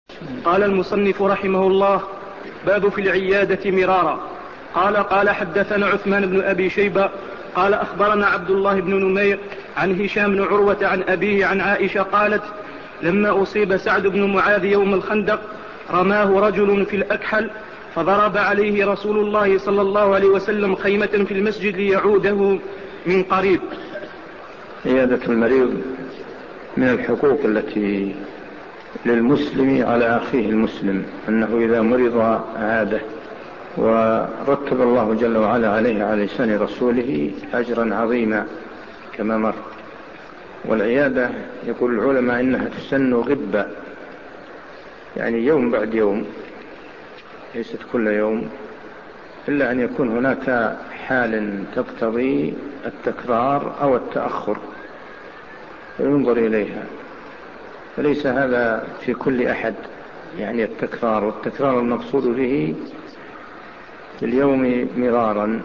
قال المصنف رحمه الله: باب في العيادة مرارا. قال حدثنا عثمان بن أبي شيبة قال أخبرنا عبد الله بن نمير عن هشام بن عروة عن أبيه عن عائشة قالت: لما أصيب سعد بن معاذ يوم الخندق رماه رجل في الأكحل فضرب عليه رسول الله صلى الله عليه وسلم خيمة في المسجد ليعوده من قريب. عيادة المريض من الحقوق التي للمسلم على أخيه المسلم، أنه إذا مرض عاده، ورتب الله جل وعلا عليه على لسان رسوله أجرا عظيما كما مر. والعيادة يقول العلماء إنها تسن غبة، يعني يوم بعد يوم، ليست كل يوم، إلا أن يكون هناك حال تقتضي التكرار أو التأخر وينظر إليها، فليس هذا في كل أحد، يعني التكرار، والتكرار المقصود به في اليوم مرارا.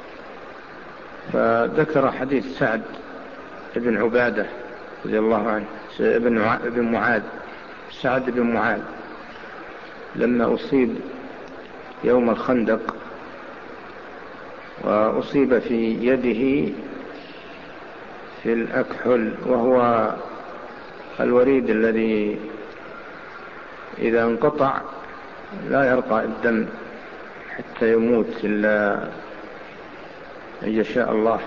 فذكر حديث سعد بن عبادة رضي الله عنه، بن معاذ، سعد بن معاذ لما أصيب يوم الخندق وأصيب في يده في الأكحل، وهو الوريد الذي إذا انقطع لا يرقى الدم حتى يموت إلا أن يشاء الله.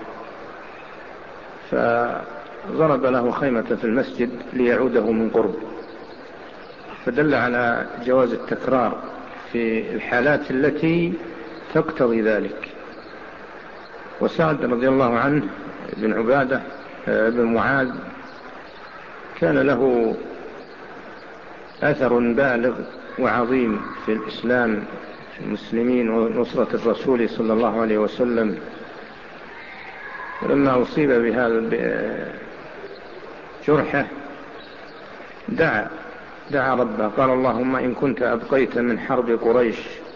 فضرب له خيمة في المسجد ليعوده من قرب، فدل على جواز التكرار في الحالات التي تقتضي ذلك. وسعد رضي الله عنه بن عبادة بن معاذ كان له أثر بالغ وعظيم في الإسلام، في المسلمين، ونصرة الرسول صلى الله عليه وسلم. ولما أصيب بهذا جرحه دعا ربه، قال: اللهم إن كنت أبقيت من حرب قريش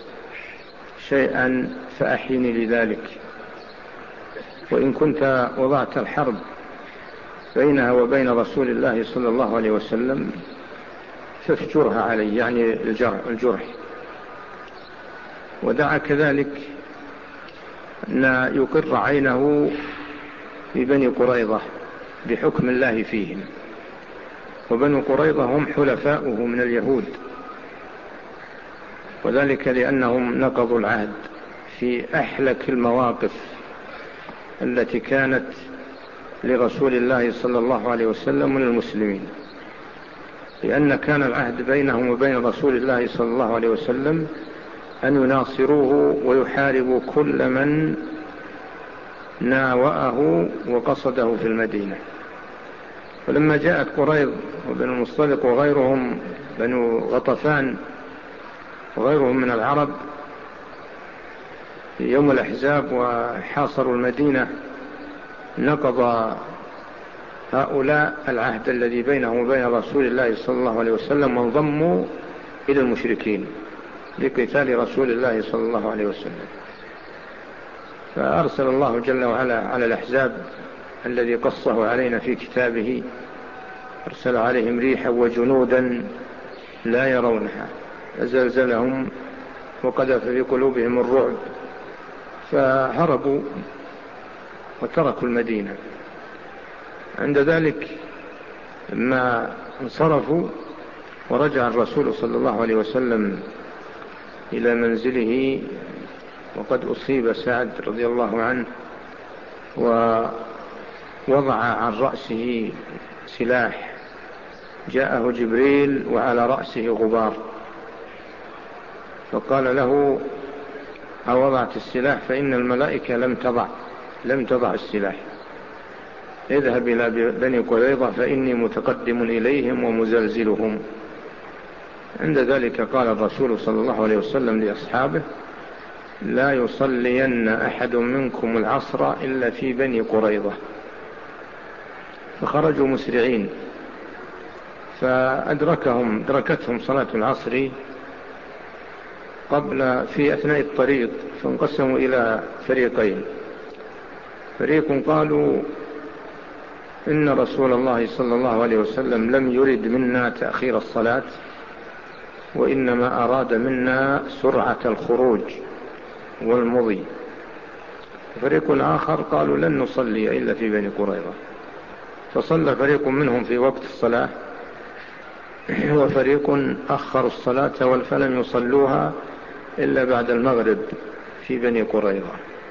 شيئا فأحيني لذلك، وإن كنت وضعت الحرب بينها وبين رسول الله صلى الله عليه وسلم فافجرها علي، يعني الجرح. ودعا كذلك أن يقر عينه في بني قريظة بحكم الله فيهم، وبنو قريظة هم حلفاؤه من اليهود، وذلك لأنهم نقضوا العهد في أحلك المواقف التي كانت لرسول الله صلى الله عليه وسلم وللمسلمين، لأن كان العهد بينهم وبين رسول الله صلى الله عليه وسلم أن يناصروه ويحاربوا كل من ناوأه وقصده في المدينة. ولما جاءت قريظ وبن المصطلق وغيرهم، بنو غطفان وغيرهم من العرب، في يوم الأحزاب وحاصروا المدينة، نقض هؤلاء العهد الذي بينهم وبين رسول الله صلى الله عليه وسلم، وانضموا إلى المشركين لقتال رسول الله صلى الله عليه وسلم. فأرسل الله جل وعلا على الأحزاب الذي قصه علينا في كتابه، أرسل عليهم ريحا وجنودا لا يرونها، فزلزلهم وقذف في قلوبهم الرعب، فهربوا وتركوا المدينة. عند ذلك لما انصرفوا ورجع الرسول صلى الله عليه وسلم إلى منزله، وقد أصيب سعد رضي الله عنه، ووضع عن رأسه سلاح، جاءه جبريل وعلى رأسه غبار، فقال له: أوضعت السلاح؟ فإن الملائكة لم تضع السلاح، اذهب إلى بني قريظة فإني متقدم إليهم ومزلزلهم. عند ذلك قال الرسول صلى الله عليه وسلم لأصحابه: لا يصلين أحد منكم العصر إلا في بني قريظة. فخرجوا مسرعين، فأدركتهم صلاة العصر في أثناء الطريق، فانقسموا إلى فريقين. فريق قالوا: إن رسول الله صلى الله عليه وسلم لم يرد منا تأخير الصلاة، وإنما أراد منا سرعة الخروج والمضي. فريق آخر قالوا لن نصلي إلا في بني قريظة، فصلى فريق منهم في وقت الصلاة، وفريق أخر الصلاة فلم يصلوها إلا بعد المغرب في بني قريظة.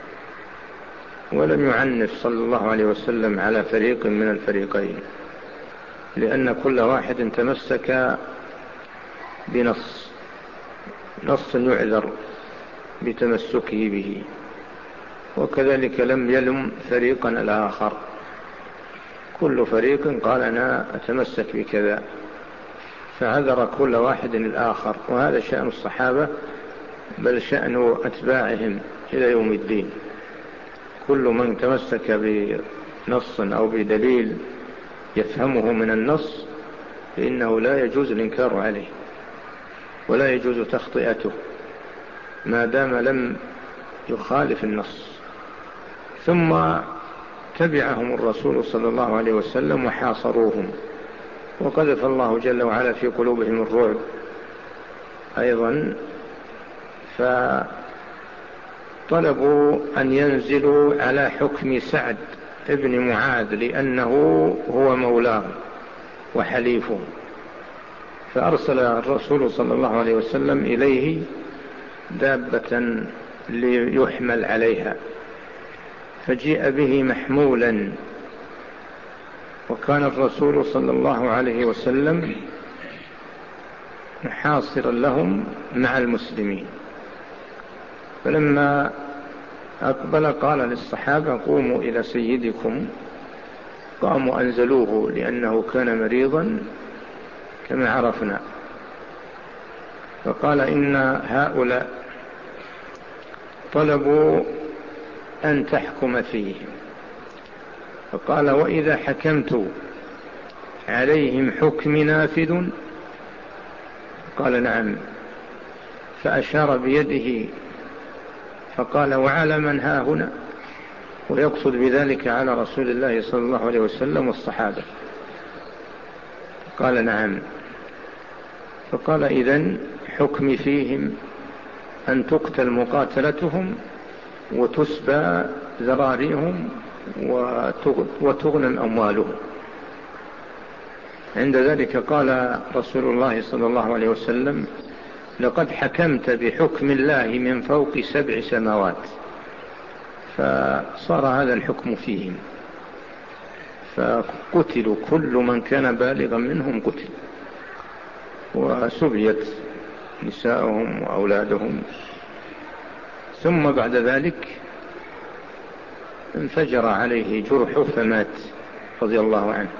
ولم يعنف صلى الله عليه وسلم على فريق من الفريقين، لأن كل واحد تمسك بنص يعذر بتمسكه به، وكذلك لم يلم فريقا الآخر، كل فريق قال أنا أتمسك بكذا، فعذر كل واحد الآخر. وهذا شأن الصحابة، بل شأن أتباعهم إلى يوم الدين. كل من تمسك بنص أو بدليل يفهمه من النص فإنه لا يجوز الإنكار عليه ولا يجوز تخطئته ما دام لم يخالف النص. ثم تبعهم الرسول صلى الله عليه وسلم وحاصروهم، وقذف الله جل وعلا في قلوبهم الرعب أيضا، فطلبوا أن ينزلوا على حكم سعد ابن معاذ لأنه هو مولاه وحليفه. فأرسل الرسول صلى الله عليه وسلم إليه دابة ليحمل عليها، فجيء به محمولا، وكان الرسول صلى الله عليه وسلم محاصرا لهم مع المسلمين. فلما أقبل قال للصحابة قوموا إلى سيدكم، قاموا أنزلوه لأنه كان مريضا كما عرفنا. فقال إن هؤلاء طلبوا أن تحكم فيهم، فقال وإذا حكمت عليهم حكم نافذ؟ قال نعم. فأشار بيده فقال وعلى من ها هنا؟ ويقصد بذلك على رسول الله صلى الله عليه وسلم والصحابة. قال نعم. فقال إذن حكمي فيهم أن تقتل مقاتلتهم وتسبى ذراريهم وتغنم أموالهم. عند ذلك قال رسول الله صلى الله عليه وسلم لقد حكمت بحكم الله من فوق 7 سماوات. فصار هذا الحكم فيهم، فقتلوا كل من كان بالغا منهم قتل، وسبيت نساءهم وأولادهم. ثم بعد ذلك انفجر عليه جرحه فمات رضي الله عنه.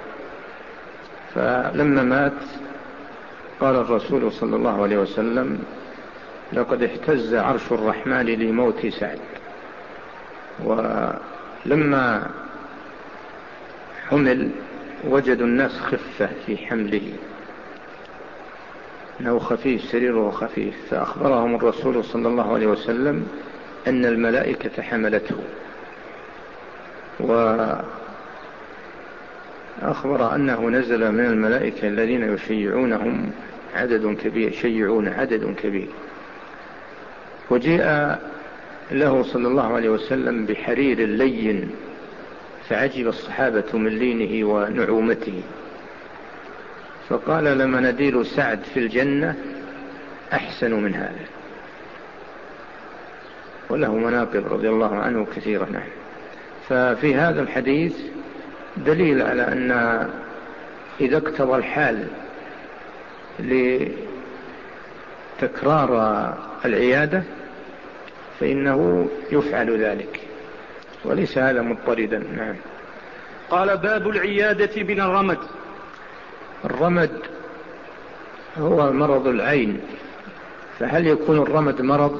فلما مات قال الرسول صلى الله عليه وسلم لقد اهتز عرش الرحمن لموت سعد. ولما حمل وجدوا الناس خفة في حمله، أنه خفيف، سريره خفيف، فأخبرهم الرسول صلى الله عليه وسلم أن الملائكة حملته، وأخبر أنه نزل من الملائكة الذين يشيعونهم عدد كبير. وجاء له صلى الله عليه وسلم بحرير لين، فعجب الصحابة من لينه ونعومته، فقال لمناديل سعد في الجنة أحسن من هذا. وله مناقب رضي الله عنه كثيرا. ففي هذا الحديث دليل على أن إذا اقتضى الحال لتكرار العيادة فإنه يفعل ذلك، وليس هذا مضطردا. نعم. قال باب العيادة من الرمد. الرمد هو مرض العين، فهل يكون الرمد مرض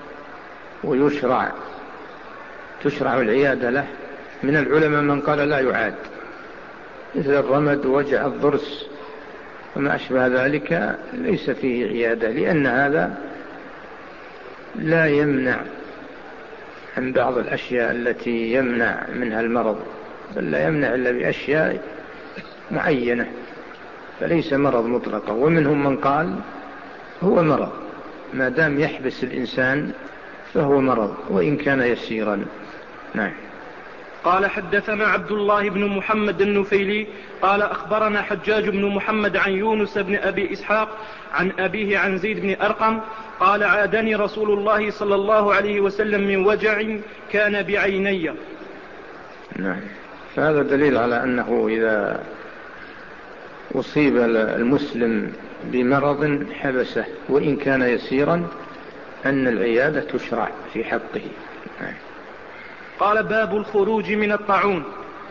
تشرع العيادة له؟ من العلماء من قال لا يعاد، مثل الرمد وجع الضرس وما أشبه ذلك ليس فيه عيادة، لأن هذا لا يمنع عن بعض الأشياء التي يمنع منها المرض، بل لا يمنع إلا بأشياء معينة، فليس مرض مطلقا. ومنهم من قال هو مرض، ما دام يحبس الإنسان فهو مرض وإن كان يسيرا. نعم. قال حدثنا عبد الله بن محمد النفيلي قال أخبرنا حجاج بن محمد عن يونس بن أبي إسحاق عن أبيه عن زيد بن أرقم قال عادني رسول الله صلى الله عليه وسلم من وجع كان بعيني. نعم. فهذا دليل على أنه إذا أصيب المسلم بمرض حبسه وإن كان يسيرا أن العيادة تشرع في حقه. نعم. قال باب الخروج من الطاعون.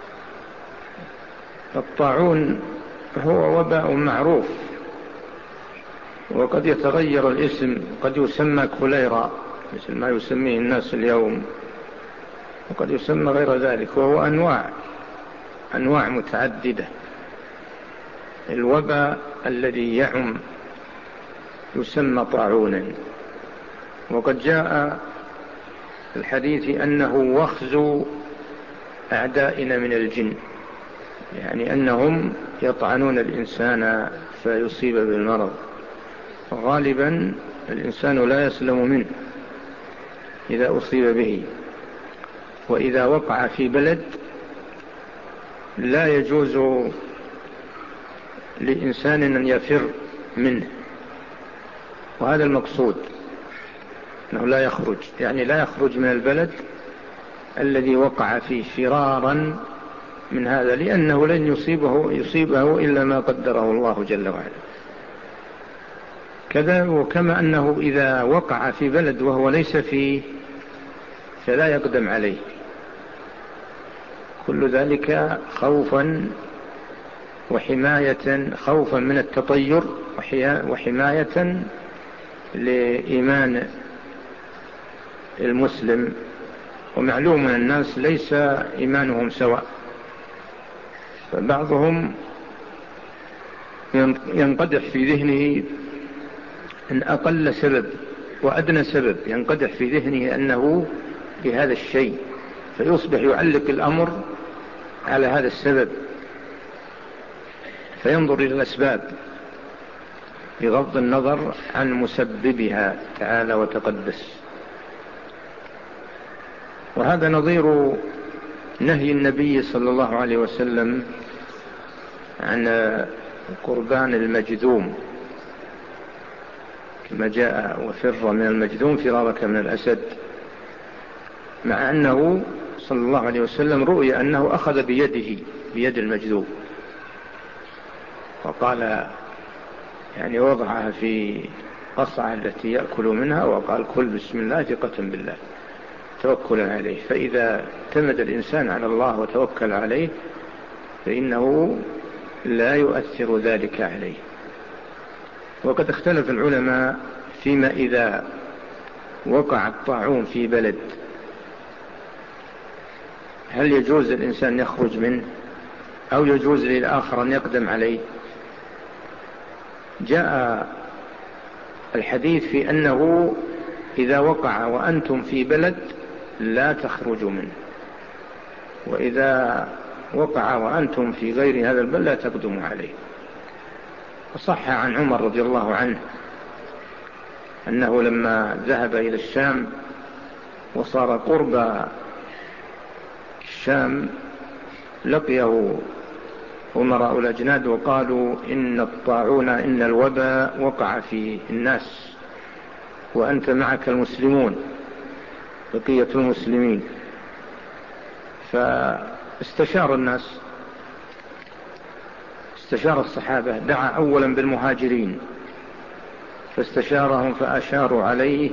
الطاعون هو وباء معروف، وقد يتغير الاسم، قد يسمى كوليرا مثل ما يسميه الناس اليوم، وقد يسمى غير ذلك، وهو أنواع متعددة. الوباء الذي يعم يسمى طاعونا، وقد جاء الحديث أنه وخز أعدائنا من الجن، يعني أنهم يطعنون الإنسان فيصيب بالمرض، غالبا الإنسان لا يسلم منه إذا أصيب به. وإذا وقع في بلد لا يجوز لإنسان أن يفر منه، وهذا المقصود، أنه لا يخرج، يعني لا يخرج من البلد الذي وقع فيه فرارا من هذا، لأنه لن يصيبه إلا ما قدره الله جل وعلا. كذا وكما أنه إذا وقع في بلد وهو ليس فيه فلا يقدم عليه، كل ذلك خوفا وحماية، خوفا من التطير وحماية لإيمان المسلم. ومعلوم أن الناس ليس إيمانهم سواء، فبعضهم ينقدح في ذهنه أن أقل سبب وأدنى سبب ينقدح في ذهنه أنه بهذا الشيء، فيصبح يعلق الأمر على هذا السبب، فينظر إلى الأسباب بغض النظر عن مسببها تعالى وتقدس. وهذا نظير نهي النبي صلى الله عليه وسلم عن قربان المجذوم، كما جاء وفر من المجذوم فرارك من الأسد، مع أنه صلى الله عليه وسلم رؤي أنه أخذ بيد المجذوم وقال، يعني وضعها في قصعة التي يأكل منها وقال كل بسم الله ثقة بالله توكلا عليه. فإذا اعتمد الإنسان على الله وتوكل عليه فإنه لا يؤثر ذلك عليه. وقد اختلف العلماء فيما إذا وقع الطاعون في بلد هل يجوز الإنسان يخرج منه أو يجوز للآخر أن يقدم عليه. جاء الحديث في أنه إذا وقع وأنتم في بلد لا تخرجوا منه، وإذا وقع وأنتم في غير هذا البلد لا تقدموا عليه. وصح عن عمر رضي الله عنه أنه لما ذهب إلى الشام وصار قرب الشام لقيه أمراء الأجناد وقالوا إن الطاعون إن الوباء وقع في الناس وأنت معك المسلمون بقية المسلمين. فاستشار الناس، استشار الصحابة، دعا أولا بالمهاجرين فاستشارهم فأشاروا عليه،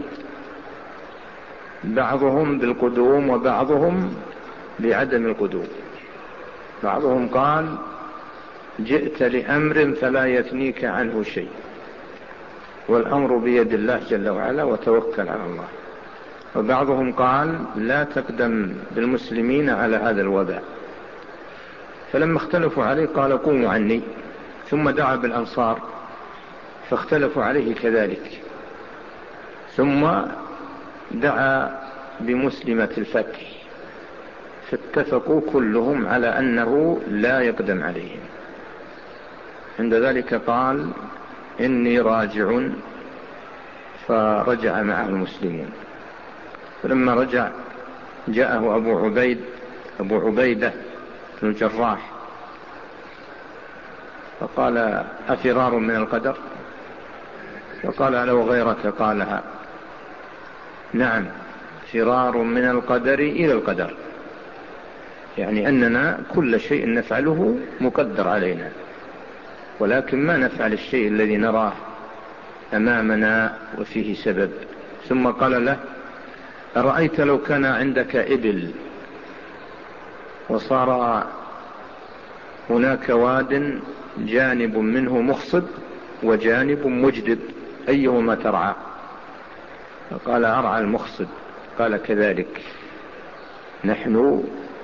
بعضهم بالقدوم وبعضهم بعدم القدوم. بعضهم قال جئت لأمر فلا يثنيك عنه شيء، والأمر بيد الله جل وعلا وتوكل على الله. وبعضهم قال لا تقدم بالمسلمين على هذا الوباء. فلما اختلفوا عليه قال قوموا عني، ثم دعا بالأنصار فاختلفوا عليه كذلك، ثم دعا بمسلمة الفتح فاتفقوا كلهم على أنه لا يقدم عليهم. عند ذلك قال إني راجع فرجع معه المسلمون. فلما رجع جاءه أبو عبيدة بن الجراح فقال: أفرار من القدر؟ فقال: لو غيرك قالها. نعم، فرار من القدر إلى القدر، يعني أننا كل شيء نفعله مقدر علينا، ولكن ما نفعل الشيء الذي نراه أمامنا وفيه سبب. ثم قال له: أرأيت لو كان عندك إبل وصار هناك واد جانب منه مخصب وجانب مجدب، أيهما ترعى؟ فقال: أرعى المخصب. قال: كذلك نحن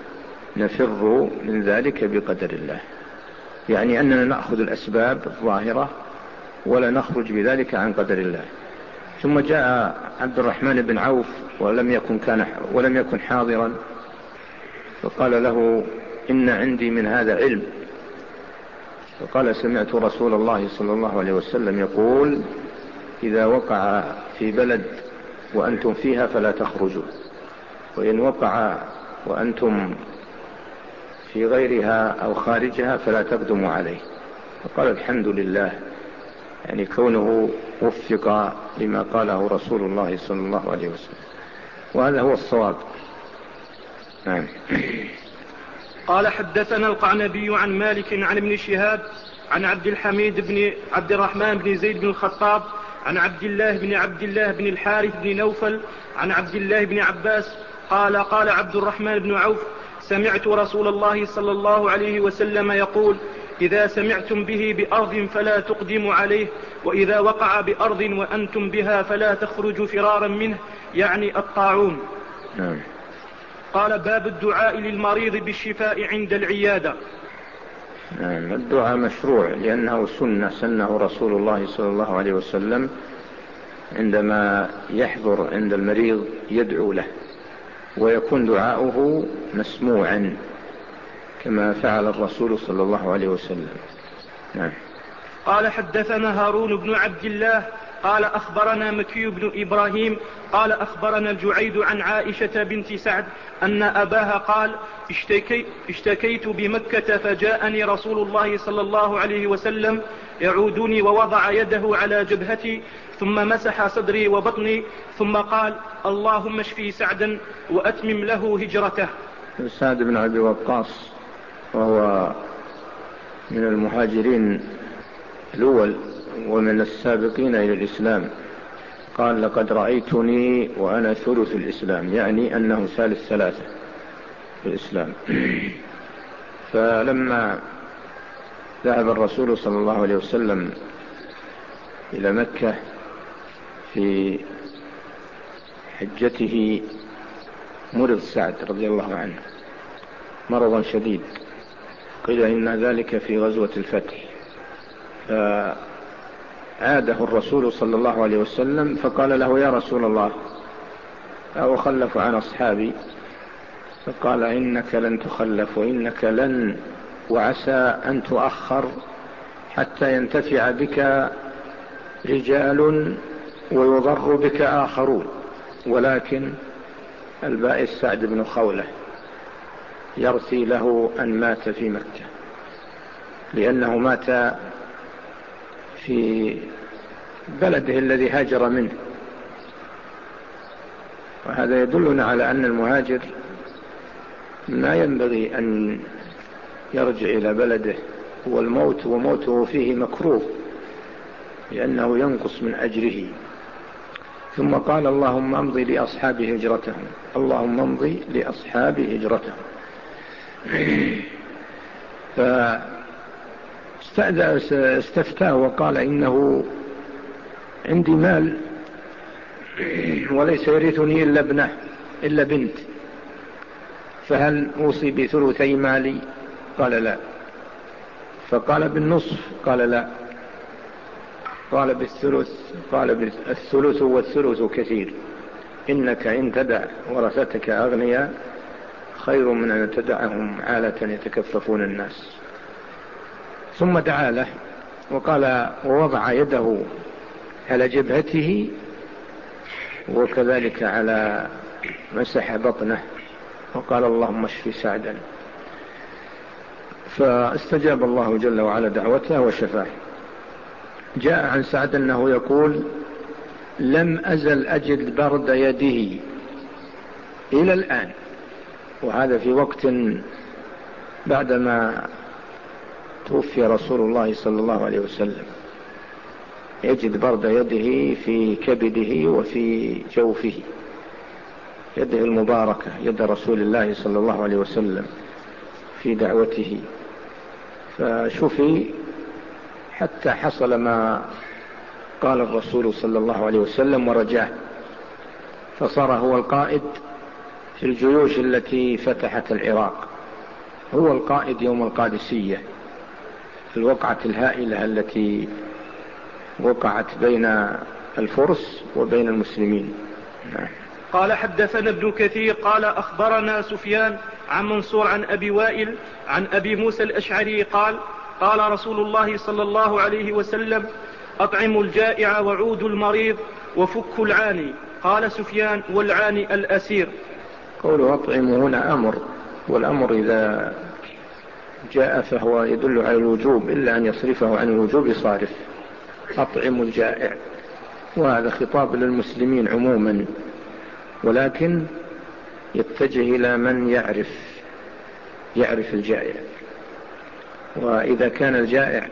نفر من ذلك بقدر الله، يعني أننا نأخذ الأسباب الظاهرة ولا نخرج بذلك عن قدر الله. ثم جاء عبد الرحمن بن عوف ولم يكن حاضرا، فقال له: إن عندي من هذا علم. فقال: سمعت رسول الله صلى الله عليه وسلم يقول: إذا وقع في بلد وأنتم فيها فلا تخرجوا، وإن وقع وأنتم في غيرها أو خارجها فلا تقدموا عليه. فقال: الحمد لله، يعني كونه وفق لما قاله رسول الله صلى الله عليه وسلم، وهذا هو الصواب. نعم. قال: حدثنا القعنبي عن مالك عن ابن شهاب عن عبد الحميد بن عبد الرحمن بن زيد بن الخطاب عن عبد الله بن الحارث بن نوفل عن عبد الله بن عباس قال: قال عبد الرحمن بن عوف: سمعت رسول الله صلى الله عليه وسلم يقول: إذا سمعتم به بأرض فلا تقدموا عليه، وإذا وقع بأرض وأنتم بها فلا تخرجوا فرارا منه، يعني الطاعون. قال: باب الدعاء للمريض بالشفاء عند العيادة. الدعاء مشروع لأنه سنه رسول الله صلى الله عليه وسلم عندما يحضر عند المريض يدعو له، ويكون دعاؤه مسموعا كما فعل الرسول صلى الله عليه وسلم. نعم. قال: حدثنا هارون بن عبد الله قال: أخبرنا مكي بن إبراهيم قال: أخبرنا الجعيد عن عائشة بنت سعد أن أباها قال: اشتكيت بمكة فجاءني رسول الله صلى الله عليه وسلم يعودني ووضع يده على جبهتي ثم مسح صدري وبطني ثم قال: اللهم اشفي سعدا وأتمم له هجرته. سعد بن أبي وقاص وهو من المهاجرين الأول ومن السابقين إلى الإسلام، قال: لقد رأيتني وأنا ثلث الإسلام، يعني أنه ثالث ثلاثة في الإسلام. فلما ذهب الرسول صلى الله عليه وسلم إلى مكة في حجته مرض سعد رضي الله عنه مرضا شديد، قيل إن ذلك في غزوة الفتح، فعاده الرسول صلى الله عليه وسلم فقال له: يا رسول الله، أخلف عن أصحابي؟ فقال: إنك لن تخلف، وإنك لن، وعسى أن تؤخر حتى ينتفع بك رجال ويضر بك آخرون، ولكن البائس سعد بن خولة يرثي له أن مات في مكة، لأنه مات في بلده الذي هاجر منه. وهذا يدلنا على أن المهاجر ما ينبغي أن يرجع إلى بلده، والموت وموته فيه مكروه لأنه ينقص من أجره. ثم قال: اللهم امضي لأصحاب هجرتهم، اللهم امضي لأصحاب هجرتهم. فاستفتاه وقال: إنه عندي مال وليس يرثني إلا بنت، فهل أوصي بثلثي مالي؟ قال: لا. فقال: بالنصف؟ قال: لا. قال: بالثلث؟ قال: بالثلث، والثلث كثير، إنك إن تدع ورثتك أغنياء خير من أن تدعهم عالة يتكففون الناس. ثم دعا له وقال، ووضع يده على جبهته وكذلك على مسح بطنه وقال اللهم اشف سعدا، فاستجاب الله جل وعلا دعوته وشفاه. جاء عن سعد أنه يقول لم أزل أجد برد يده إلى الآن، وهذا في وقت بعدما توفي رسول الله صلى الله عليه وسلم، يجد برد يده في كبده وفي جوفه، يده المباركة يد رسول الله صلى الله عليه وسلم في دعوته، فشفي حتى حصل ما قال الرسول صلى الله عليه وسلم ورجاه، فصار هو القائد في الجيوش التي فتحت العراق، هو القائد يوم القادسية، الوقعة الهائلة التي وقعت بين الفرس وبين المسلمين. قال حدثنا ابن كثير قال أخبرنا سفيان عن منصور عن أبي وائل عن أبي موسى الأشعري قال قال رسول الله صلى الله عليه وسلم أطعموا الجائع وعودوا المريض وفكوا العاني. قال سفيان والعاني الأسير. قوله أطعموا هنا أمر، والأمر إذا جاء فهو يدل على الوجوب إلا أن يصرفه عن الوجوب صارف. أطعموا الجائع، وهذا خطاب للمسلمين عموما، ولكن يتجه إلى من يعرف الجائع. وإذا كان الجائع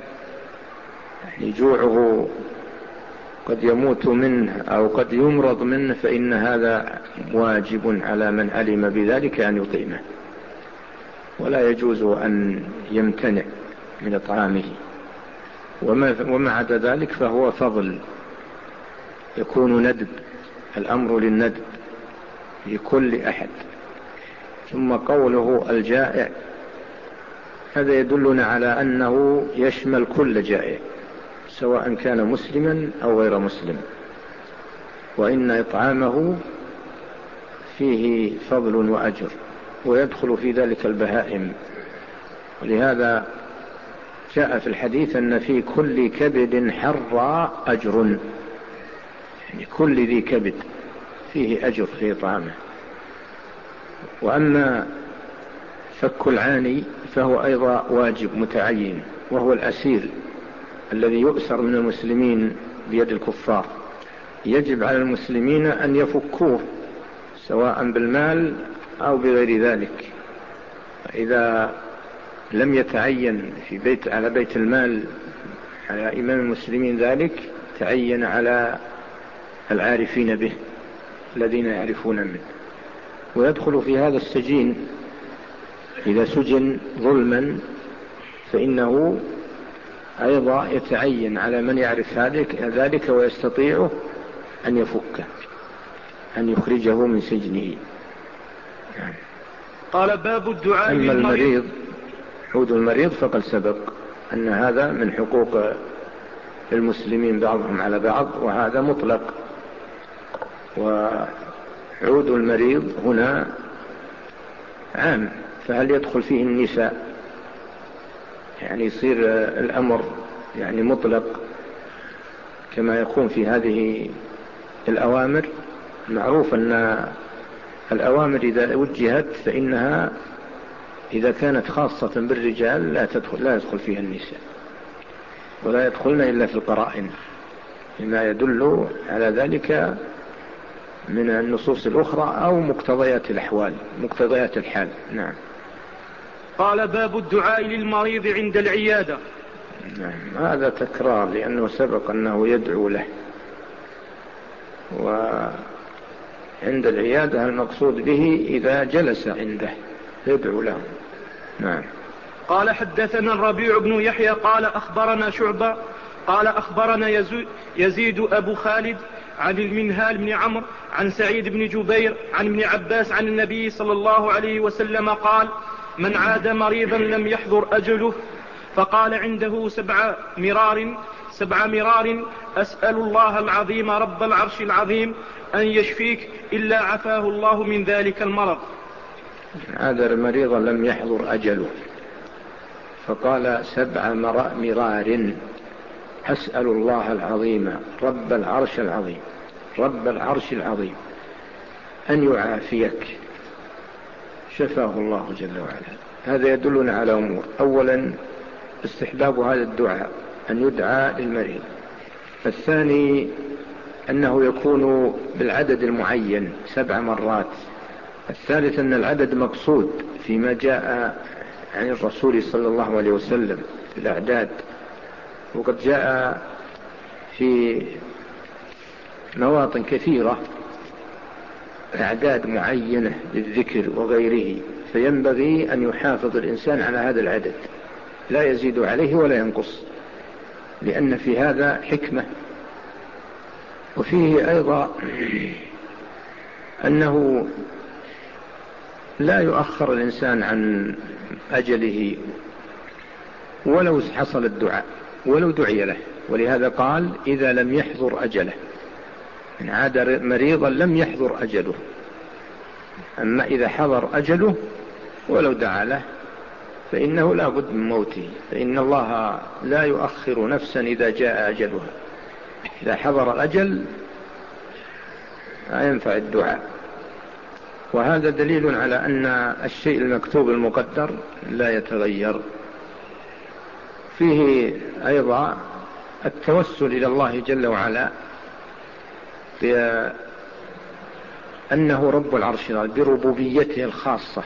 جوعه قد يموت منه أو قد يمرض منه، فإن هذا واجب على من علم بذلك أن يطعمه، ولا يجوز أن يمتنع من إطعامه. وما عدا ذلك فهو فضل، يكون ندب، الأمر للندب لكل أحد. ثم قوله الجائع هذا يدلنا على أنه يشمل كل جائع سواء كان مسلما أو غير مسلم، وإن إطعامه فيه فضل وأجر، ويدخل في ذلك البهائم. ولهذا جاء في الحديث أن في كل كبد حر أجر، يعني كل ذي كبد فيه أجر في إطعامه. وأما فك العاني فهو أيضا واجب متعين، وهو الأسير الذي يؤسر من المسلمين بيد الكفار، يجب على المسلمين أن يفكوه سواء بالمال أو بغير ذلك. إذا لم يتعين على بيت المال على إمام المسلمين ذلك، تعين على العارفين به الذين يعرفون منه. ويدخل في هذا السجين إذا سجن ظلما، فإنه أيضا يتعين على من يعرف ذلك ويستطيعه أن يفكه، أن يخرجه من سجنه. قال باب الدعاء أما المريض، عود المريض فقد سبق أن هذا من حقوق المسلمين بعضهم على بعض، وهذا مطلق. وعود المريض هنا عام، فهل يدخل فيه النساء؟ يعني يصير الأمر يعني مطلق كما يكون في هذه الأوامر. معروف أن الأوامر إذا وجهت فإنها إذا كانت خاصة بالرجال لا يدخل فيها النساء، ولا يدخلن إلا في القرائن، لما يدل على ذلك من النصوص الأخرى أو مقتضيات الأحوال، مقتضيات الحال. نعم. قال باب الدعاء للمريض عند العيادة. نعم، هذا تكرار لأنه سبق أنه يدعو له، وعند العيادة المقصود به إذا جلس عنده يدعو له. نعم. قال حدثنا الربيع بن يحيى قال أخبرنا شعبة قال أخبرنا يزيد أبو خالد عن المنهال بن عمرو عن سعيد بن جبير عن ابن عباس عن النبي صلى الله عليه وسلم قال من عاد مريضا لم يحضر أجله فقال عنده 7 مرار أسأل الله العظيم رب العرش العظيم أن يشفيك إلا عفاه الله من ذلك المرض. عاد مريضا لم يحضر أجله فقال 7 مرار أسأل الله العظيم رب العرش العظيم رب العرش العظيم أن يعافيك، شفاه الله جل وعلا. هذا يدلنا على أمور: أولا استحباب هذا الدعاء أن يدعى للمريض. الثاني أنه يكون بالعدد المعين 7 مرات. الثالث أن العدد مقصود فيما جاء عن الرسول صلى الله عليه وسلم في الأعداد، وقد جاء في مواطن كثيرة أعداد معينة للذكر وغيره، فينبغي أن يحافظ الإنسان على هذا العدد، لا يزيد عليه ولا ينقص، لأن في هذا حكمة. وفيه أيضا أنه لا يؤخر الإنسان عن أجله ولو حصل الدعاء، ولو دعي له. ولهذا قال: إذا لم يحضر أجله، إن عاد مريضا لم يحضر أجله. أما إذا حضر أجله ولو دعا له فإنه لا بد من موته، فإن الله لا يؤخر نفسا إذا جاء أجلها. إذا حضر الأجل لا ينفع الدعاء. وهذا دليل على أن الشيء المكتوب المقدر لا يتغير. فيه أيضا التوسل إلى الله جل وعلا بأنه رب العرش بربوبيته الخاصة،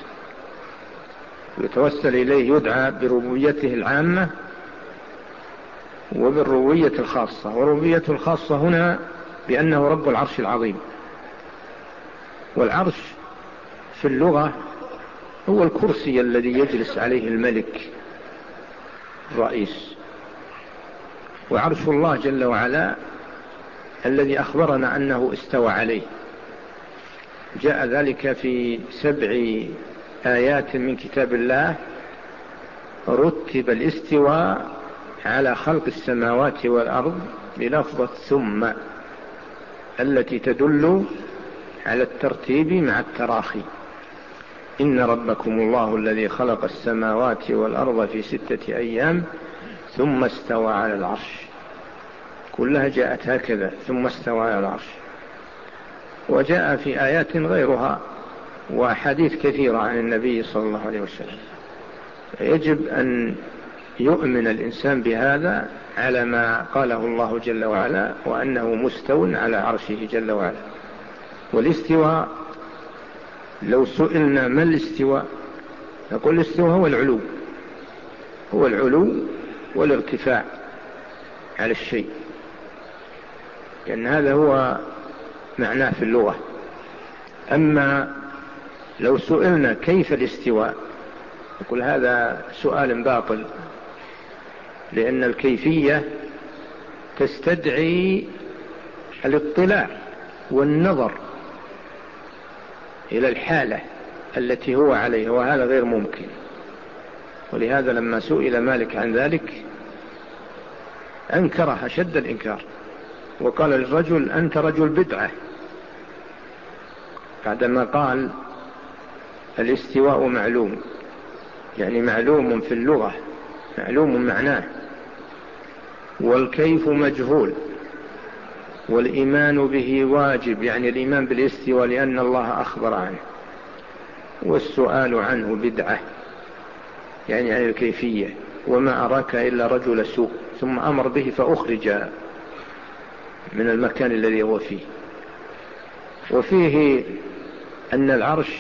يتوسل إليه، يدعى بربوبيته العامة وبالربوبية الخاصة. وربوبيته الخاصة هنا بأنه رب العرش العظيم. والعرش في اللغة هو الكرسي الذي يجلس عليه الملك الرئيس. وعرش الله جل وعلا الذي أخبرنا أنه استوى عليه، جاء ذلك في 7 آيات من كتاب الله. رتب الاستواء على خلق السماوات والأرض بلفظة ثم، التي تدل على الترتيب مع التراخي. إن ربكم الله الذي خلق السماوات والأرض في 6 أيام ثم استوى على العرش. كلها جاءت هكذا: ثم استوى على العرش. وجاء في آيات غيرها وحديث كثيرة عن النبي صلى الله عليه وسلم. يجب أن يؤمن الإنسان بهذا على ما قاله الله جل وعلا، وأنه مستو على عرشه جل وعلا. والاستواء لو سئلنا ما الاستواء نقول الاستواء هو العلو، هو العلو والارتفاع على الشيء، لأن هذا هو معناه في اللغة. أما لو سئلنا كيف الاستواء نقول هذا سؤال باطل، لأن الكيفية تستدعي الاطلاع والنظر إلى الحالة التي هو عليها، وهذا غير ممكن. ولهذا لما سئل مالك عن ذلك أنكره شد الإنكار، وقال للرجل: أنت رجل بدعة، بعدما قال الاستواء معلوم، يعني معلوم في اللغة، معلوم معناه، والكيف مجهول، والإيمان به واجب، يعني الإيمان بالاستواء لأن الله أخبر عنه، والسؤال عنه بدعة، يعني عن الكيفية. وما أراك إلا رجل سوء، ثم أمر به فأخرج من المكان الذي هو فيه. وفيه أن العرش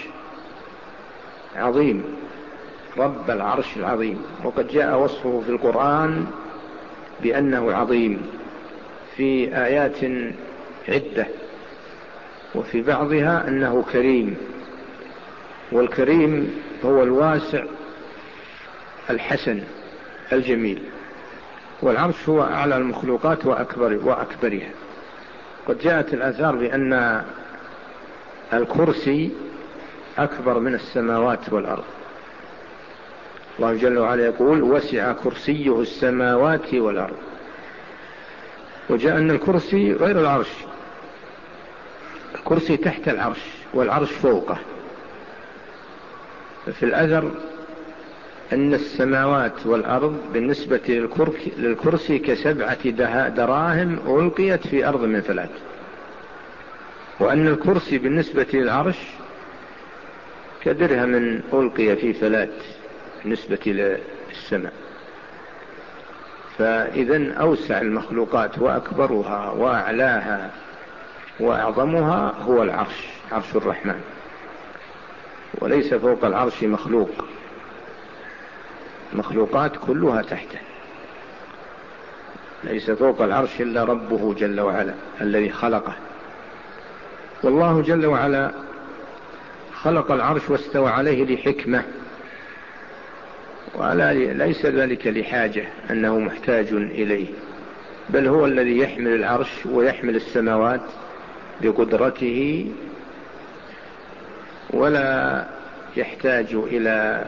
عظيم، رب العرش العظيم، وقد جاء وصفه في القرآن بأنه عظيم في آيات عدة، وفي بعضها أنه كريم. والكريم هو الواسع الحسن الجميل. والعرش هو أعلى المخلوقات وأكبرها. قد جاءت الآثار بأن الكرسي أكبر من السماوات والأرض. الله جل وعلا يقول: وسع كرسيه السماوات والأرض. وجاء أن الكرسي غير العرش، الكرسي تحت العرش والعرش فوقه. ففي الأثر أن السماوات والأرض بالنسبة للكرسي ك7 دراهم ألقيت في أرض من فلات. وأن الكرسي بالنسبة للعرش كدرهم ألقي في فلات بالنسبة للسماء. فإذن أوسع المخلوقات وأكبرها وأعلاها وأعظمها هو العرش، عرش الرحمن، وليس فوق العرش مخلوقات كلها تحته، ليس فوق العرش إلا ربه جل وعلا الذي خلقه. والله جل وعلا خلق العرش واستوى عليه لحكمة، وليس ذلك لحاجة أنه محتاج إليه، بل هو الذي يحمل العرش ويحمل السماوات بقدرته، ولا يحتاج إلى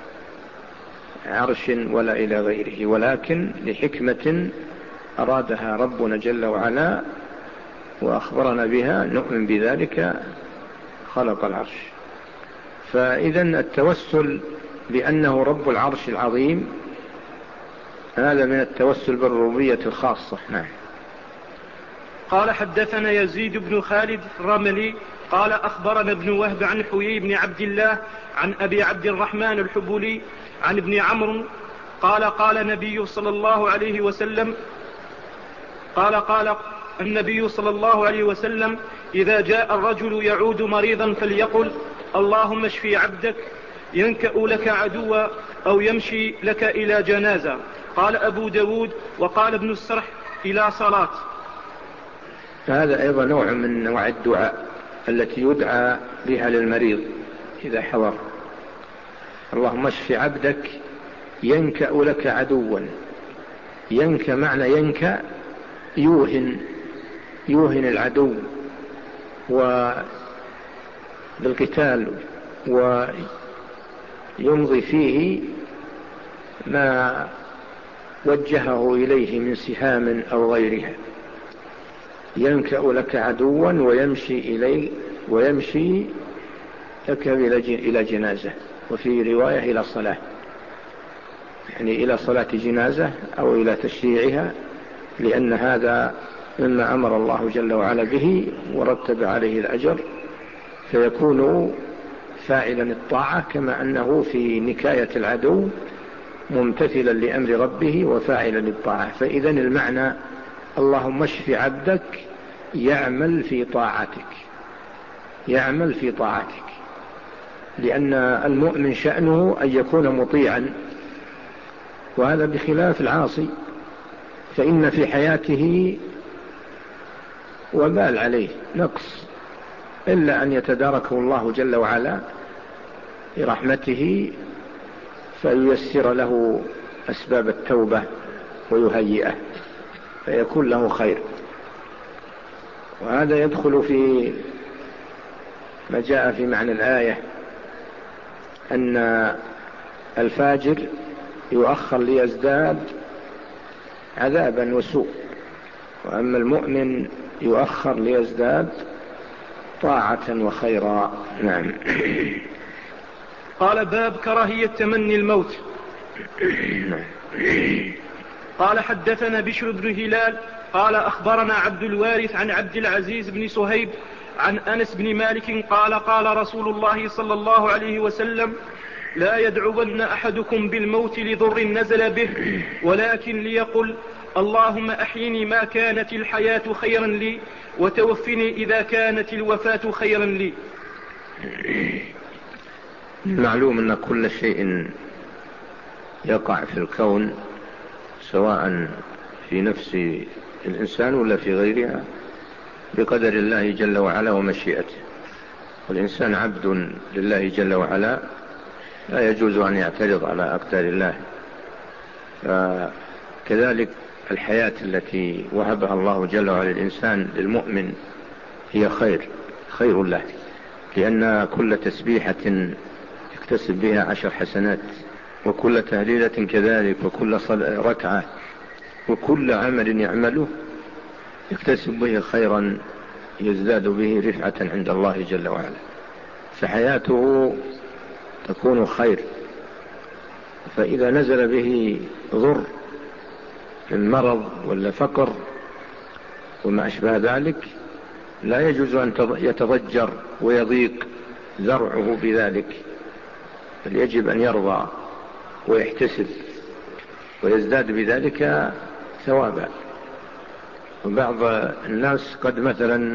عرش ولا إلى غيره، ولكن لحكمة أرادها ربنا جل وعلا وأخبرنا بها نؤمن بذلك خلق العرش. فإذن التوسل بأنه رب العرش العظيم هذا من التوسل بالربوبية الخاصة. نعم. قال حدثنا يزيد بن خالد الرملي قال أخبرنا ابن وهب عن حيي بن عبد الله عن أبي عبد الرحمن الحبولي عن ابن عمرو قال النبي صلى الله عليه وسلم إذا جاء الرجل يعود مريضا فليقل اللهم اشفي عبدك ينكأ لك عدوا أو يمشي لك إلى جنازة. قال أبو داود وقال ابن السرح إلى صلاة. هذا أيضا نوع من نوع الدعاء التي يدعى بها للمريض إذا حضر. اللهم اشف عبدك ينكأ لك عدوا. ينكأ معنى ينكأ يوهن العدو بالقتال ويمضي فيه ما وجهه إليه من سهام أو غيرها. ينكأ لك عدوا ويمشي لك إلى جنازة، وفي رواية إلى صلاة، يعني إلى صلاة جنازة أو إلى تشييعها، لأن هذا مما أمر الله جل وعلا به ورتب عليه الأجر، فيكون فاعلا الطاعة كما أنه في نكاية العدو ممتثلا لأمر ربه وفاعلا للطاعة. فإذن المعنى اللهم اشف عبدك يعمل في طاعتك، لأن المؤمن شأنه أن يكون مطيعا، وهذا بخلاف العاصي، فإن في حياته وبال عليه نقص، إلا أن يتداركه الله جل وعلا برحمته فييسر له أسباب التوبة ويهيئه فيكون له خير. وهذا يدخل في ما جاء في معنى الآية أن الفاجر يؤخر ليزداد عذابا وسوء، وأما المؤمن يؤخر ليزداد طاعة وخيرا. نعم. قال باب كراهية تمني الموت. قال حدثنا بشر بن هلال قال أخبرنا عبد الوارث عن عبد العزيز بن صهيب عن أنس بن مالك قال رسول الله صلى الله عليه وسلم لا يدعون أحدكم بالموت لضر نزل به، ولكن ليقل اللهم أحيني ما كانت الحياة خيرا لي وتوفني إذا كانت الوفاة خيرا لي. معلوم أن كل شيء يقع في الكون سواء في نفس الإنسان ولا في غيرها بقدر الله جل وعلا ومشيئته، والإنسان عبد لله جل وعلا لا يجوز أن يعترض على أقدار الله. فكذلك الحياة التي وهبها الله جل وعلا للإنسان للمؤمن هي خير له، لأن كل تسبيحة يكتسب بها 10 حسنات، وكل تهليلة كذلك، وكل ركعة، وكل عمل يعمله يكتسب به خيرا يزداد به رفعة عند الله جل وعلا، فحياته تكون خير. فإذا نزل به ضر من مرض ولا فقر وما أشبه ذلك لا يجوز أن يتضجر ويضيق ذرعه بذلك، بل يجب أن يرضى ويحتسب ويزداد بذلك ثوابا. وبعض الناس قد مثلا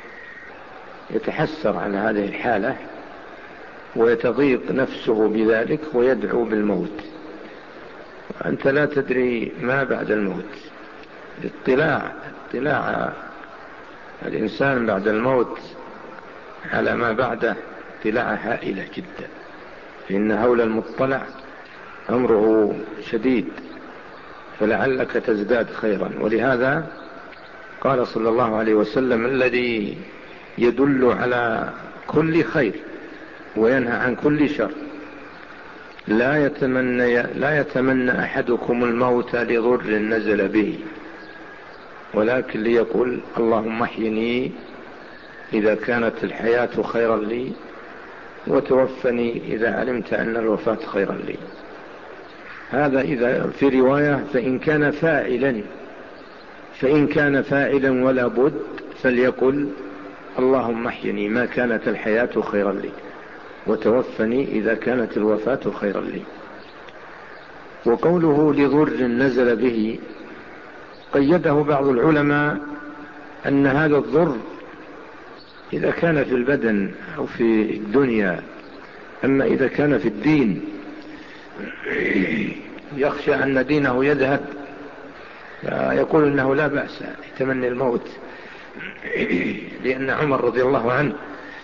يتحسر عن هذه الحالة ويتضيق نفسه بذلك ويدعو بالموت، أنت لا تدري ما بعد الموت. اطلاع الإنسان بعد الموت على ما بعده اطلاع هائلة جدا، فإن هول المطلع أمره شديد، فلعلك تزداد خيرا. ولهذا قال صلى الله عليه وسلم: الذي يدل على كل خير وينهى عن كل شر لا يتمنى أحدكم الموت لضر نزل به، ولكن ليقول: اللهم احيني إذا كانت الحياة خيرا لي، وتوفني إذا علمت أن الوفاة خيرا لي. هذا إذا في رواية: فإن كان فاعلا ولا بد فليقل: اللهم احيني ما كانت الحياة خيرا لي، وتوفني إذا كانت الوفاة خيرا لي. وقوله لضر نزل به قيده بعض العلماء أن هذا الضر إذا كان في البدن أو في الدنيا، أما إذا كان في الدين يخشى أن دينه يذهب، يقول إنه لا بأس يتمنى الموت، لأن عمر رضي الله عنه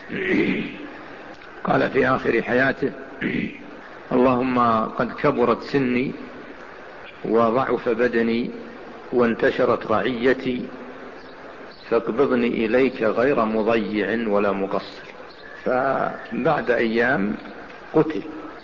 قال في آخر حياته: اللهم قد كبرت سني وضعف بدني وانتشرت رعيتي، فاقبضني إليك غير مضيع ولا مقصر. فبعد أيام قتل،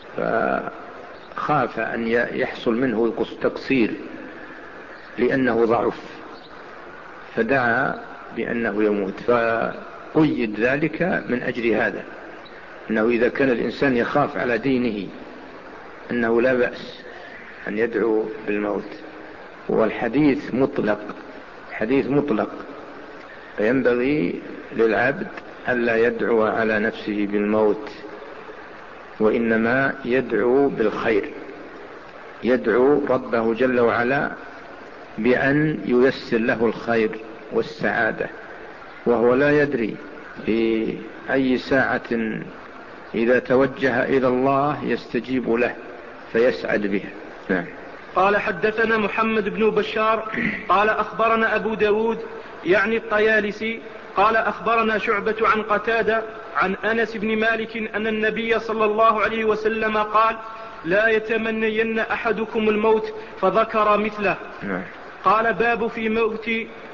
فخاف أن يحصل منه تقصير لأنه ضعف، فدعا بأنه يموت، فقيد ذلك من أجل هذا، أنه إذا كان الإنسان يخاف على دينه أنه لا بأس أن يدعو بالموت. والحديث مطلق، فينبغي للعبد ألا يدعو على نفسه بالموت، وإنما يدعو بالخير، يدعو ربه جل وعلا بأن ييسر له الخير والسعادة، وهو لا يدري في أي ساعة إذا توجه إلى الله يستجيب له فيسعد بها. نعم. قال: حدثنا محمد بن بشار قال أخبرنا أبو داود يعني الطيالسي قال أخبرنا شعبة عن قتادة عن أنس بن مالك أن النبي صلى الله عليه وسلم قال: لا يتمنين أحدكم الموت، فذكر مثله. قال: باب في موت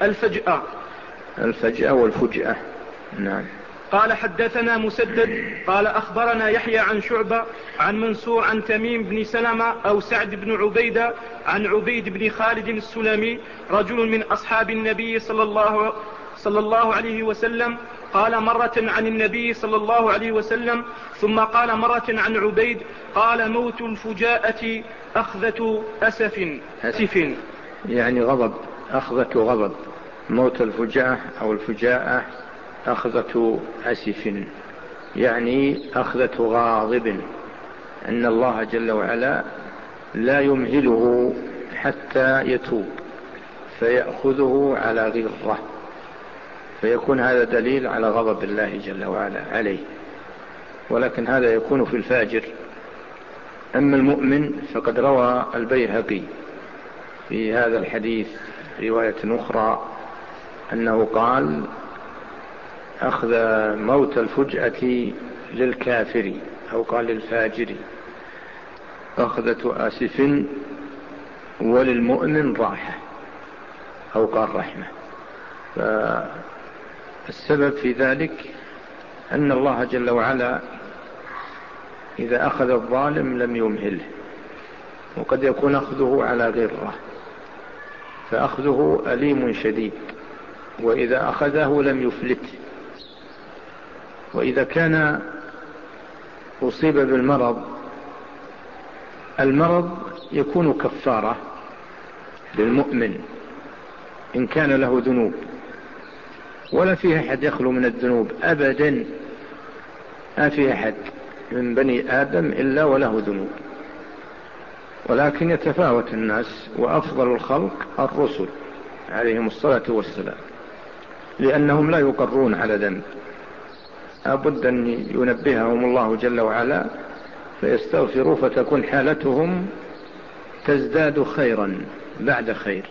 الفجأة والفجأة. نعم. قال: حدثنا مسدد قال أخبرنا يحيى عن شعبة عن منصور عن تميم بن سلمة أو سعد بن عبيدة عن عبيد بن خالد السلمي رجل من أصحاب النبي صلى الله عليه وسلم، قال مرة عن النبي صلى الله عليه وسلم، ثم قال مرة عن عبيد، قال: موت الفجاءة أخذة أسف يعني غضب، أخذة غضب. موت الفجاءة أو الفجاءة أخذة أسف، يعني أخذة غاضب، أن الله جل وعلا لا يمهله حتى يتوب فيأخذه على غرة، فيكون هذا دليل على غضب الله جل وعلا عليه. ولكن هذا يكون في الفاجر. أما المؤمن فقد روى البيهقي في هذا الحديث رواية أخرى أنه قال: أخذ موت الفجأة للكافر، أو قال للفاجر، أخذة آسف، وللمؤمن راحة، أو قال رحمة. فالسبب في ذلك أن الله جل وعلا إذا أخذ الظالم لم يمهله، وقد يكون أخذه على غرة، فأخذه أليم شديد، وإذا أخذه لم يفلت. وإذا كان أصيب بالمرض، المرض يكون كفارة للمؤمن إن كان له ذنوب، ولا فيه أحد يخلو من الذنوب أبدا. ما فيه أحد من بني آدم إلا وله ذنوب، ولكن يتفاوت الناس، وأفضل الخلق الرسل عليهم الصلاة والسلام، لأنهم لا يقرون على ذنب، أبد أن ينبههم الله جل وعلا فيستغفروا، فتكون حالتهم تزداد خيرا بعد خير.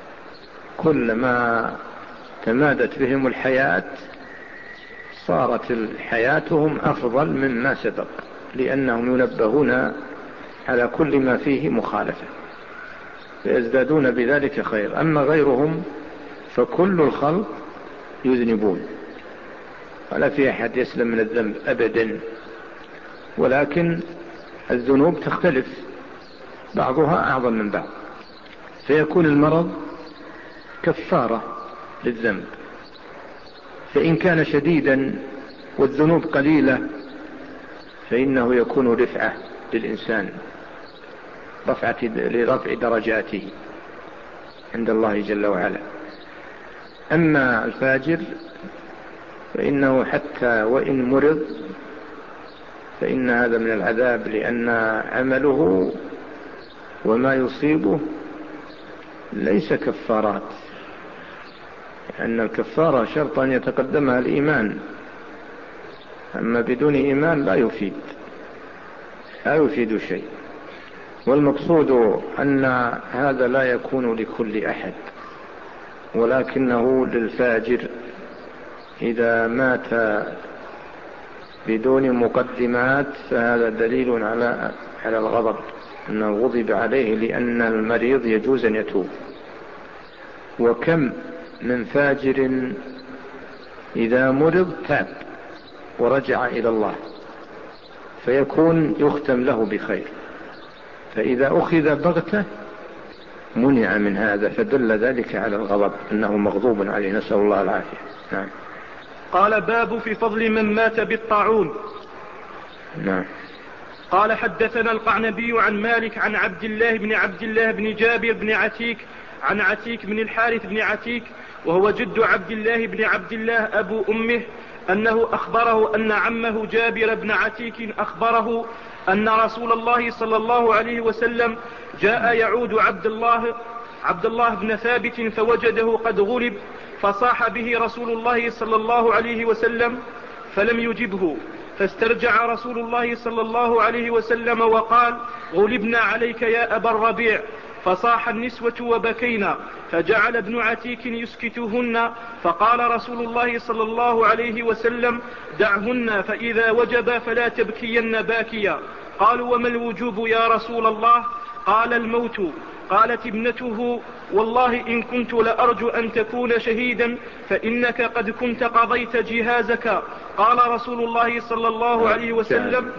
كلما تمادت بهم الحياة صارت حياتهم أفضل مما سبق، لأنهم ينبهون على كل ما فيه مخالفة فيزدادون بذلك خير. أما غيرهم فكل الخلق يذنبون، ولا في أحد يسلم من الذنب أبدا، ولكن الذنوب تختلف، بعضها أعظم من بعض، فيكون المرض كفارة للذنب. فإن كان شديدا والذنوب قليلة فإنه يكون رفعة للإنسان، لرفع درجاته عند الله جل وعلا. أما الفاجر فإنه حتى وإن مرض فإن هذا من العذاب، لأن عمله وما يصيبه ليس كفارات، لأن الكفارة شرط أن يتقدمها الإيمان، أما بدون إيمان لا يفيد شيء. والمقصود أن هذا لا يكون لكل أحد، ولكنه للفاجر إذا مات بدون مقدمات فهذا دليل على الغضب، أنه غضب عليه، لأن المريض يجوز أن يتوب. وكم من فاجر إذا مرض تاب ورجع إلى الله فيكون يختم له بخير، فإذا أخذ بغته منع من هذا، فدل ذلك على الغضب، أنه مغضوب عليه، نسأل الله العافية. نعم. قال باب في فضل من مات بالطاعون. نعم. قال حدثنا القعنبي عن مالك عن عبد الله بن جابر بن عتيك عن عتيك بن الحارث بن عتيك وهو جد عبد الله أبو أمه، أنه أخبره أن عمه جابر بن عتيك أخبره أن رسول الله صلى الله عليه وسلم جاء يعود عبد الله بن ثابت فوجده قد غلب، فصاح به رسول الله صلى الله عليه وسلم فلم يجبه، فاسترجع رسول الله صلى الله عليه وسلم وقال: غلبنا عليك يا أبا الربيع. فصاح النسوة وبكينا، فجعل ابن عتيك يسكتهن، فقال رسول الله صلى الله عليه وسلم: دعهن، فإذا وجب فلا تبكين باكيا. قالوا: وما الوجوب يا رسول الله؟ قال: الموت. قالت ابنته: والله إن كنت لأرجو أن تكون شهيدا فإنك قد كنت قضيت جهازك. قال رسول الله صلى الله عليه وسلم: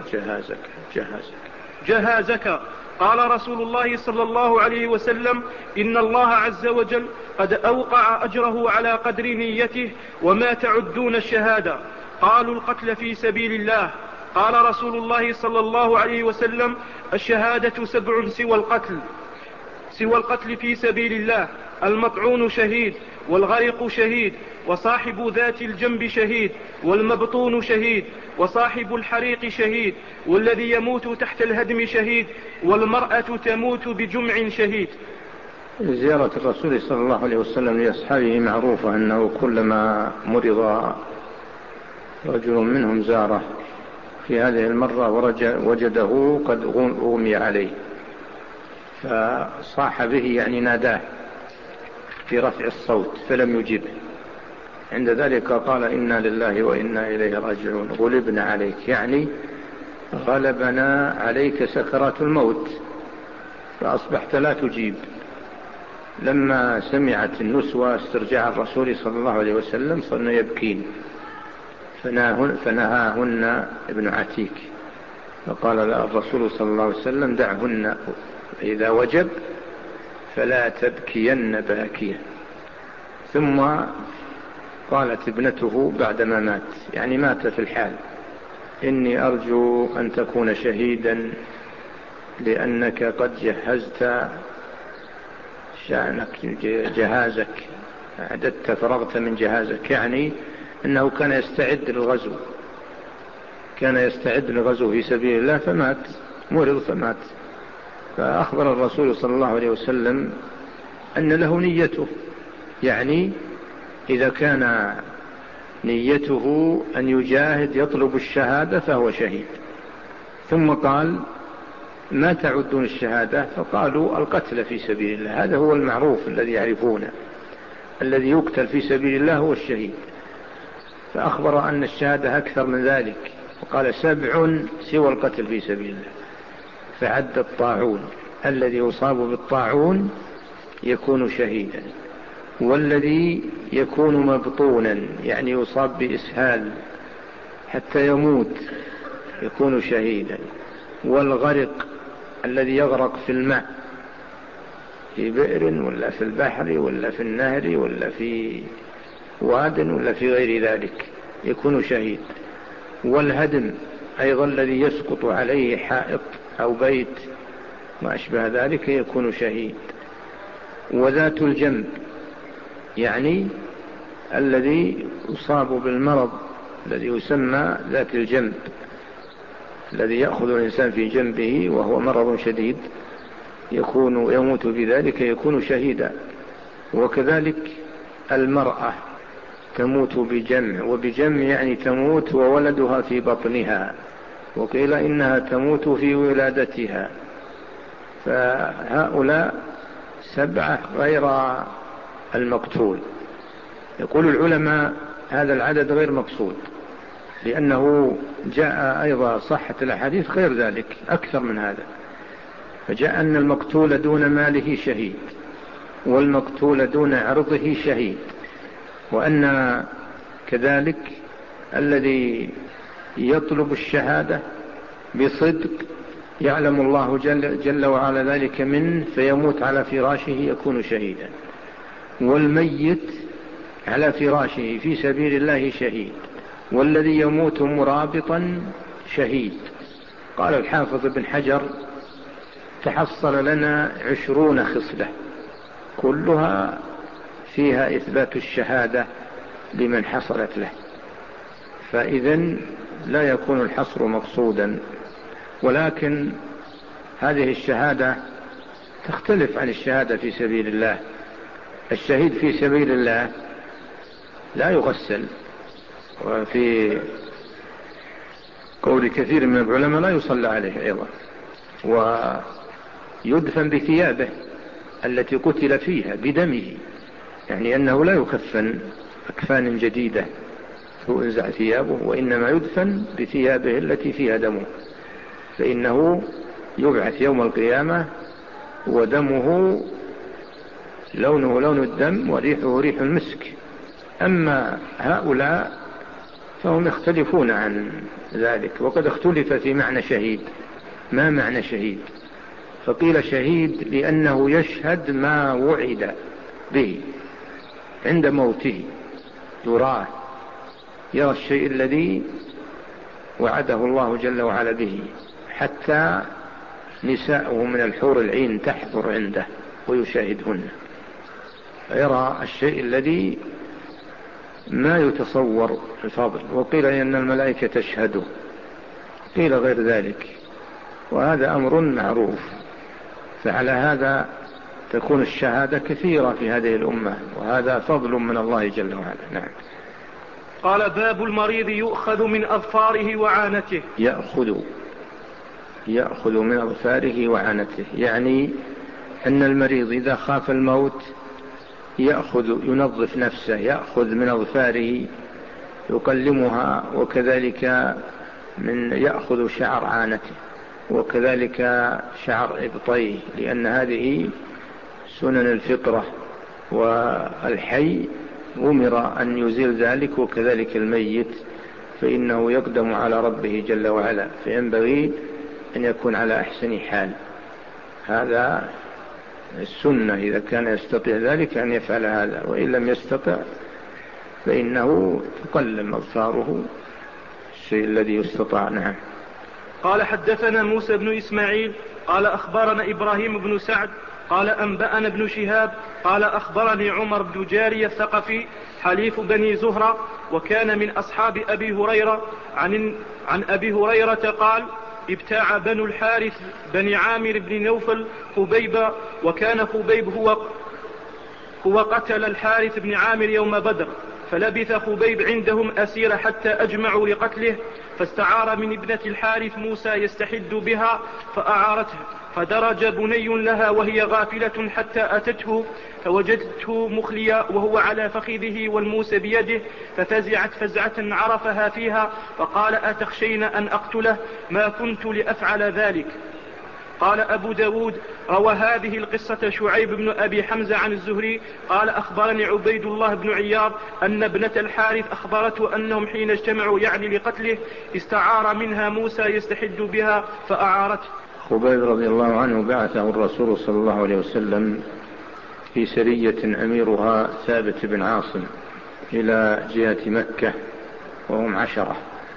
جهازك. قال رسول الله صلى الله عليه وسلم: إن الله عز وجل قد أوقع أجره على قدر نيته، وما تعدون الشهادة؟ قالوا: القتل في سبيل الله. قال رسول الله صلى الله عليه وسلم: الشهادة 7 سوى القتل في سبيل الله: المطعون شهيد، والغرق شهيد، وصاحب ذات الجنب شهيد، والمبطون شهيد، وصاحب الحريق شهيد، والذي يموت تحت الهدم شهيد، والمرأة تموت بجمع شهيد. زيارة الرسول صلى الله عليه وسلم لأصحابه معروفة، أنه كلما مرض رجل منهم زاره، في هذه المرة وجده قد أغمي عليه فصاح به، يعني ناداه في رفع الصوت فلم يجبه. عند ذلك قال: إنا لله وإنا إليه راجعون. غلبنا عليك، يعني غلبنا عليك سكرات الموت، فأصبحت لا تجيب. لما سمعت النسوة استرجاع الرسول صلى الله عليه وسلم صرنا يبكين، فنهاهن ابن عتيك، فقال لا الرسول صلى الله عليه وسلم: دعهن، إذا وجب فلا تبكين باكيا. ثم قالت ابنته بعدما مات، يعني مات في الحال: إني أرجو أن تكون شهيدا، لأنك قد جهزت شأنك، جهازك، أعددت فرغت من جهازك، يعني أنه كان يستعد للغزو في سبيل الله فمات، مرض فمات. فأخبر الرسول صلى الله عليه وسلم أن له نيته، يعني إذا كان نيته أن يجاهد يطلب الشهادة فهو شهيد. ثم قال: ما تعدون الشهادة؟ فقالوا: القتل في سبيل الله. هذا هو المعروف الذي يعرفونه، الذي يقتل في سبيل الله هو الشهيد. فأخبر أن الشهادة أكثر من ذلك، وقال: 7 سوى القتل في سبيل الله. فعد الطاعون، الذي يصاب بالطاعون يكون شهيدا، والذي يكون مبطونا يعني يصاب بإسهال حتى يموت يكون شهيدا، والغرق الذي يغرق في الماء في بئر ولا في البحر ولا في النهر ولا في واد ولا في غير ذلك يكون شهيد، والهدم أيضا الذي يسقط عليه حائط أو بيت ما أشبه ذلك يكون شهيد، وذات الجنب يعني الذي يصاب بالمرض الذي يسمى ذات الجنب، الذي يأخذ الإنسان في جنبه وهو مرض شديد يموت بذلك يكون شهيدا. وكذلك المرأة تموت بجمع، وبجمع يعني تموت وولدها في بطنها، وقيل إنها تموت في ولادتها. فهؤلاء 7 غير المقتول. يقول العلماء هذا العدد غير مقصود، لأنه جاء أيضا صحة الأحاديث غير ذلك أكثر من هذا. فجاء أن المقتول دون ماله شهيد، والمقتول دون عرضه شهيد، وأن كذلك الذي يطلب الشهادة بصدق يعلم الله جل وعلا ذلك منه فيموت على فراشه يكون شهيدا، والميت على فراشه في سبيل الله شهيد، والذي يموت مرابطا شهيد. قال الحافظ ابن حجر: تحصل لنا 20 خصلة كلها فيها إثبات الشهادة لمن حصلت له، فإذن لا يكون الحصر مقصودا. ولكن هذه الشهادة تختلف عن الشهادة في سبيل الله. الشهيد في سبيل الله لا يغسل، وفي قول كثير من العلماء لا يصلى عليه أيضا، ويدفن بثيابه التي قتل فيها بدمه، يعني أنه لا يكفن أكفان جديدة تنزع ثيابه، وإنما يدفن بثيابه التي فيها دمه، فإنه يبعث يوم القيامة ودمه لونه لون الدم وريحه ريح المسك. أما هؤلاء فهم يختلفون عن ذلك، وقد اختلف في معنى شهيد. ما معنى شهيد؟ فقيل شهيد لأنه يشهد ما وعد به عند موته، يراه، يرى الشيء الذي وعده الله جل وعلا به، حتى نساءه من الحور العين تحضر عنده ويشاهدهن، فيرى الشيء الذي ما يتصور الفضل. وقيل إن الملائكة تشهده، قيل غير ذلك، وهذا أمر معروف. فعلى هذا تكون الشهادة كثيرة في هذه الأمة، وهذا فضل من الله جل وعلا. نعم. قال: باب المريض يؤخذ من أظفاره وعانته. يأخذ من أظفاره وعانته، يعني أن المريض إذا خاف الموت ينظف نفسه، يأخذ من أظفاره يقلمها، وكذلك يأخذ شعر عانته، وكذلك شعر إبطيه، لأن هذه سنن الفطرة، والحي أمر أن يزيل ذلك، وكذلك الميت فإنه يقدم على ربه جل وعلا، فينبغي أن يكون على أحسن حال. هذا السنة، إذا كان يستطيع ذلك أن يفعل هذا، وإن لم يستطع فإنه تقلم أظفاره، الشيء الذي يستطاع. نعم. قال: حدثنا موسى بن إسماعيل قال: أخبرنا إبراهيم بن سعد قال أنبأنا ابن شهاب قال أخبرني عمر بن جارية الثقفي حليف بني زهرة وكان من أصحاب أبي هريرة عن أبي هريرة قال ابتاع بنو الحارث بني عامر بن نوفل خبيبا، وكان خبيب هو قتل الحارث بن عامر يوم بدر، فلبث خبيب عندهم أسير حتى أجمعوا لقتله، فاستعار من ابنة الحارث موسى يستحد بها فأعارته، فدرج بني لها وهي غافلة حتى أتته فوجدته مخليا وهو على فخذه والموسى بيده، ففزعت فزعة عرفها فيها فقال أتخشين أن أقتله؟ ما كنت لأفعل ذلك. قال أبو داود روى هذه القصة شعيب بن أبي حمزة عن الزهري قال أخبرني عبيد الله بن عياض أن ابنة الحارث أخبرته أنهم حين اجتمعوا يعني لقتله استعار منها موسى يستحد بها فأعارته. خبيب رضي الله عنه بعثه الرسول صلى الله عليه وسلم في سرية أميرها ثابت بن عاصم إلى جهة مكة وهم 10،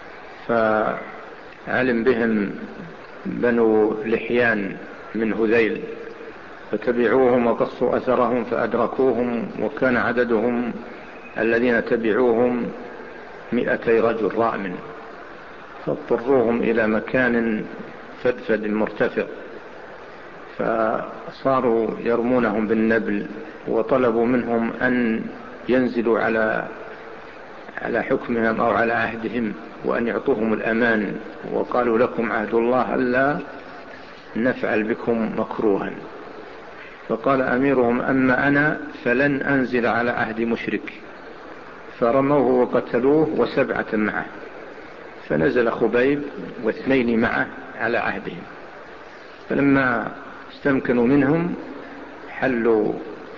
فعلم بهم بنو لحيان من هذيل فتبعوهم وقصوا أثرهم فأدركوهم، وكان عددهم الذين تبعوهم 200 رجل رأم، فاضطروهم إلى مكان فدفد مرتفع، فصاروا يرمونهم بالنبل، وطلبوا منهم أن ينزلوا على حكمهم أو على عهدهم وأن يعطوهم الأمان، وقالوا لكم عهد الله ألا نفعل بكم مكروها. فقال أميرهم أما أنا فلن أنزل على عهد مشرك، فرموه وقتلوه و7 معه، فنزل خبيب و2 معه على عهدهم، فلما استمكنوا منهم حلوا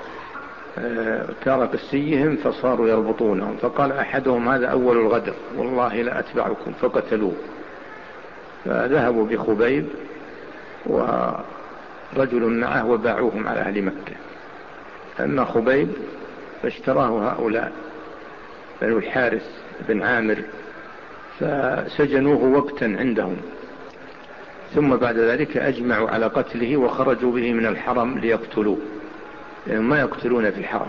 تارك السيهم فصاروا يربطونهم، فقال أحدهم هذا أول الغدر والله لا أتبعكم، فقتلوه، فذهبوا بخبيب ورجل معه وباعوهم على أهل مكة. أما خبيب فاشتراه هؤلاء بنو الحارث بن عامر فسجنوه وقتا عندهم، ثم بعد ذلك أجمعوا على قتله وخرجوا به من الحرم ليقتلوه، لأنهم ما يقتلون في الحرم.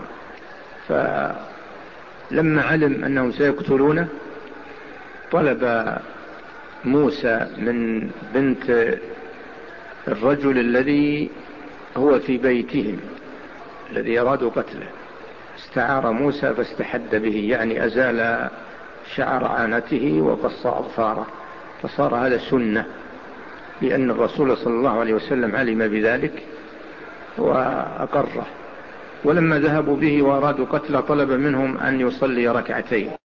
فلما علم أنهم سيقتلونه طلب موسى من بنت الرجل الذي هو في بيتهم الذي أرادوا قتله، استعار موسى فاستحد به، يعني أزال شعر عانته وقص أظفاره، فصار هذا سنة، لأن الرسول صلى الله عليه وسلم علم بذلك وأقره. ولما ذهبوا به وأرادوا قتله طلب منهم أن يصلي 2 ركعتين.